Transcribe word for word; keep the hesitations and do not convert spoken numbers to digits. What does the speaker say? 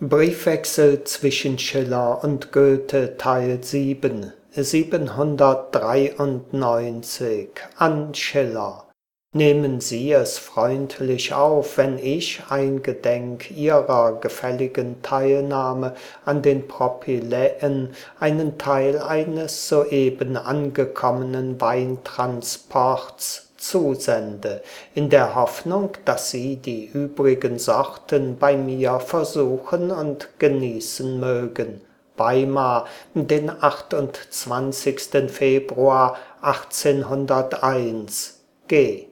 Briefwechsel zwischen Schiller und Goethe Teil sieben, siebenhundertdreiundneunzig an Schiller. Nehmen Sie es freundlich auf, wenn ich, eingedenk Ihrer gefälligen Teilnahme an den Propyläen, einen Teil eines soeben angekommenen Weintransports zusende, in der Hoffnung, dass Sie die übrigen Sorten bei mir versuchen und genießen mögen. Weimar, den achtundzwanzigsten Februar achtzehnhunderteins. G